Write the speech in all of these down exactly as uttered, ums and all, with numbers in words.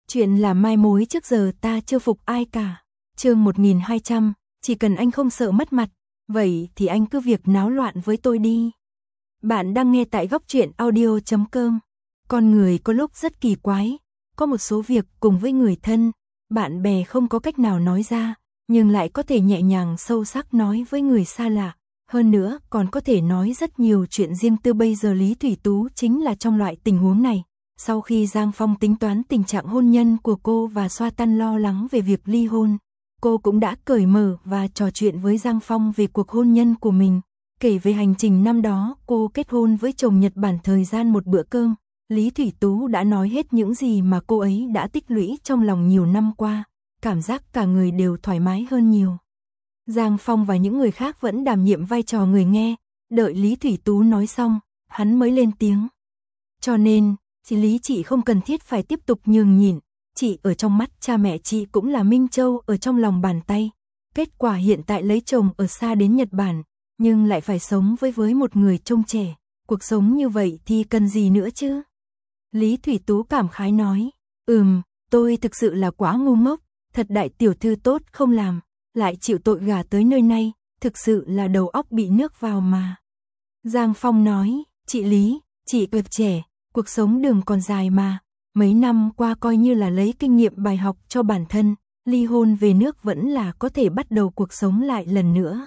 Chuyện là mai mối trước giờ ta chưa phục ai cả. Chương một nghìn hai trăm, chỉ cần anh không sợ mất mặt, vậy thì anh cứ việc náo loạn với tôi đi. Bạn đang nghe tại góc truyện audio chấm com. Con người có lúc rất kỳ quái, có một số việc cùng với người thân, bạn bè không có cách nào nói ra, nhưng lại có thể nhẹ nhàng sâu sắc nói với người xa lạ. Hơn nữa còn có thể nói rất nhiều chuyện riêng tư. Bây giờ Lý Thủy Tú chính là trong loại tình huống này. Sau khi Giang Phong tính toán tình trạng hôn nhân của cô và xoa tan lo lắng về việc ly hôn, cô cũng đã cởi mở và trò chuyện với Giang Phong về cuộc hôn nhân của mình. Kể về hành trình năm đó cô kết hôn với chồng Nhật Bản thời gian một bữa cơm, Lý Thủy Tú đã nói hết những gì mà cô ấy đã tích lũy trong lòng nhiều năm qua, cảm giác cả người đều thoải mái hơn nhiều. Giang Phong và những người khác vẫn đảm nhiệm vai trò người nghe, đợi Lý Thủy Tú nói xong, hắn mới lên tiếng. Cho nên, chị Lý chị không cần thiết phải tiếp tục nhường nhịn, chị ở trong mắt cha mẹ chị cũng là Minh Châu ở trong lòng bàn tay. Kết quả hiện tại lấy chồng ở xa đến Nhật Bản, nhưng lại phải sống với với một người trông trẻ, cuộc sống như vậy thì cần gì nữa chứ? Lý Thủy Tú cảm khái nói, ừm, tôi thực sự là quá ngu ngốc, thật đại tiểu thư tốt không làm, lại chịu tội gả tới nơi này, thực sự là đầu óc bị nước vào mà. Giang Phong nói, chị Lý, chị cực trẻ, cuộc sống đường còn dài mà, mấy năm qua coi như là lấy kinh nghiệm bài học cho bản thân, ly hôn về nước vẫn là có thể bắt đầu cuộc sống lại lần nữa.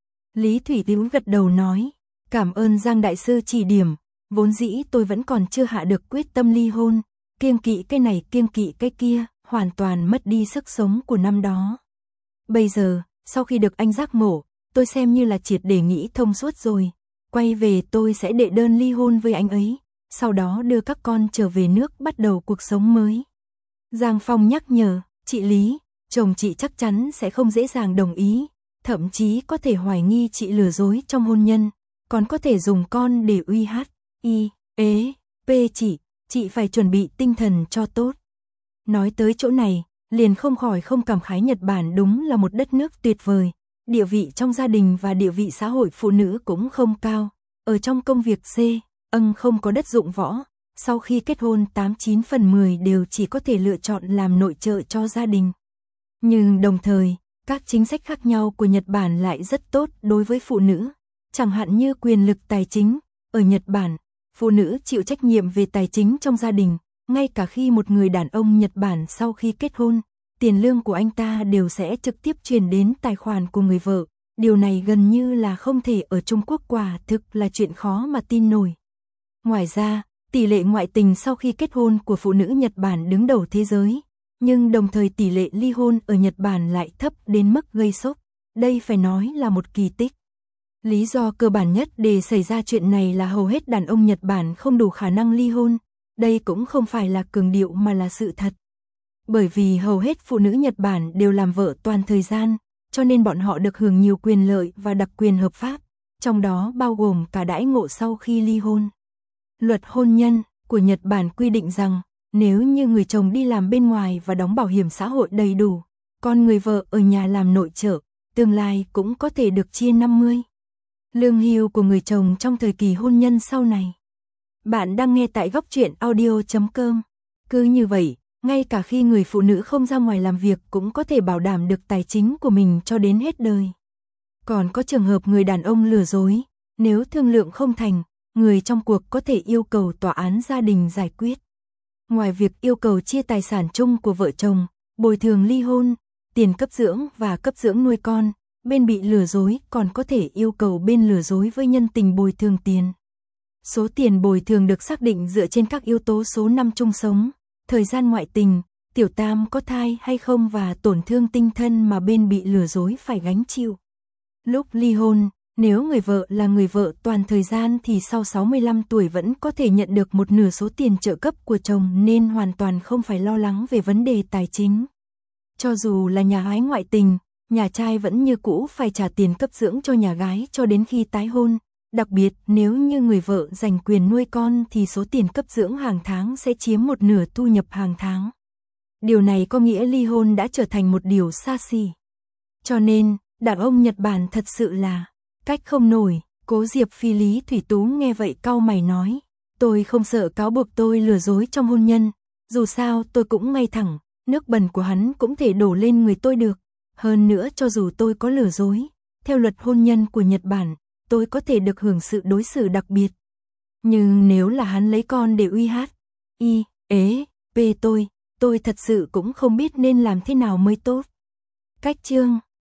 Lý Thủy Tú gật đầu nói, cảm ơn Giang Đại Sư chỉ điểm, vốn dĩ tôi vẫn còn chưa hạ được quyết tâm ly hôn, kiêng kỵ cái này kiêng kỵ cái kia, hoàn toàn mất đi sức sống của năm đó. Bây giờ, sau khi được anh giác ngộ, tôi xem như là triệt để nghĩ thông suốt rồi, quay về tôi sẽ đệ đơn ly hôn với anh ấy, sau đó đưa các con trở về nước bắt đầu cuộc sống mới. Giang Phong nhắc nhở, chị Lý, chồng chị chắc chắn sẽ không dễ dàng đồng ý, thậm chí có thể hoài nghi chị lừa dối trong hôn nhân, còn có thể dùng con để uy hát, y, ế, p chị, chị phải chuẩn bị tinh thần cho tốt. Nói tới chỗ này, liền không khỏi không cảm khái Nhật Bản đúng là một đất nước tuyệt vời, địa vị trong gia đình và địa vị xã hội phụ nữ cũng không cao, ở trong công việc C, âng không có đất dụng võ, sau khi kết hôn tám chín phần mười đều chỉ có thể lựa chọn làm nội trợ cho gia đình. Nhưng đồng thời, các chính sách khác nhau của Nhật Bản lại rất tốt đối với phụ nữ, chẳng hạn như quyền lực tài chính, ở Nhật Bản, phụ nữ chịu trách nhiệm về tài chính trong gia đình, ngay cả khi một người đàn ông Nhật Bản sau khi kết hôn, tiền lương của anh ta đều sẽ trực tiếp truyền đến tài khoản của người vợ, điều này gần như là không thể ở Trung Quốc, quả thực là chuyện khó mà tin nổi. Ngoài ra, tỷ lệ ngoại tình sau khi kết hôn của phụ nữ Nhật Bản đứng đầu thế giới, nhưng đồng thời tỷ lệ ly hôn ở Nhật Bản lại thấp đến mức gây sốc, đây phải nói là một kỳ tích. Lý do cơ bản nhất để xảy ra chuyện này là hầu hết đàn ông Nhật Bản không đủ khả năng ly hôn, đây cũng không phải là cường điệu mà là sự thật. Bởi vì hầu hết phụ nữ Nhật Bản đều làm vợ toàn thời gian, cho nên bọn họ được hưởng nhiều quyền lợi và đặc quyền hợp pháp, trong đó bao gồm cả đãi ngộ sau khi ly hôn. Luật hôn nhân của Nhật Bản quy định rằng, nếu như người chồng đi làm bên ngoài và đóng bảo hiểm xã hội đầy đủ, còn người vợ ở nhà làm nội trợ, tương lai cũng có thể được chia năm mươi lương hưu của người chồng trong thời kỳ hôn nhân sau này. Bạn đang nghe tại góc truyện audio chấm com. Cứ như vậy, ngay cả khi người phụ nữ không ra ngoài làm việc cũng có thể bảo đảm được tài chính của mình cho đến hết đời. Còn có trường hợp người đàn ông lừa dối, nếu thương lượng không thành, người trong cuộc có thể yêu cầu tòa án gia đình giải quyết. Ngoài việc yêu cầu chia tài sản chung của vợ chồng, bồi thường ly hôn, tiền cấp dưỡng và cấp dưỡng nuôi con, bên bị lừa dối còn có thể yêu cầu bên lừa dối với nhân tình bồi thường tiền. Số tiền bồi thường được xác định dựa trên các yếu tố số năm chung sống, thời gian ngoại tình, tiểu tam có thai hay không và tổn thương tinh thần mà bên bị lừa dối phải gánh chịu. Lúc ly hôn, nếu người vợ là người vợ toàn thời gian thì sau sáu mươi lăm tuổi vẫn có thể nhận được một nửa số tiền trợ cấp của chồng nên hoàn toàn không phải lo lắng về vấn đề tài chính. Cho dù là nhà gái ngoại tình, nhà trai vẫn như cũ phải trả tiền cấp dưỡng cho nhà gái cho đến khi tái hôn. Đặc biệt nếu như người vợ giành quyền nuôi con thì số tiền cấp dưỡng hàng tháng sẽ chiếm một nửa thu nhập hàng tháng. Điều này có nghĩa ly hôn đã trở thành một điều xa xỉ. Cho nên, đàn ông Nhật Bản thật sự là cách không nổi. Cố Diệp Phi. Lý Thủy Tú nghe vậy cau mày nói, tôi không sợ cáo buộc tôi lừa dối trong hôn nhân, Dù sao tôi cũng ngay thẳng, nước bẩn của hắn cũng thể đổ lên người tôi được. Hơn nữa cho dù tôi có lừa dối, theo luật hôn nhân của Nhật Bản, tôi có thể được hưởng sự đối xử đặc biệt. Nhưng nếu là hắn lấy con để uy hát, y, ế, p tôi, tôi thật sự cũng không biết nên làm thế nào mới tốt. Cách chương